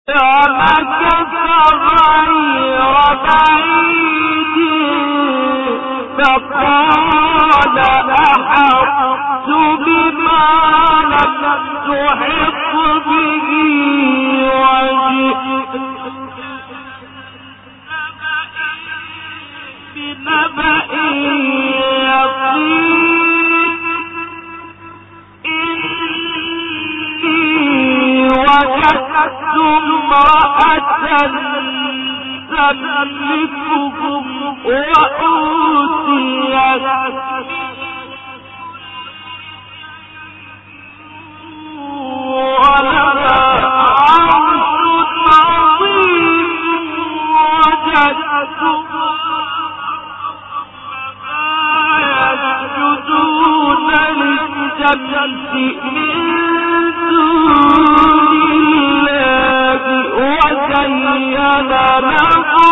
ومكث غير بعيد فقال أحطت بما لم تحط به وجئت بنبأ يقين إني وجدت امرأة تملكهم وأوتيت ولها عرش عظيم وجدتها يسجدون للشمس من دون الله وزين لهم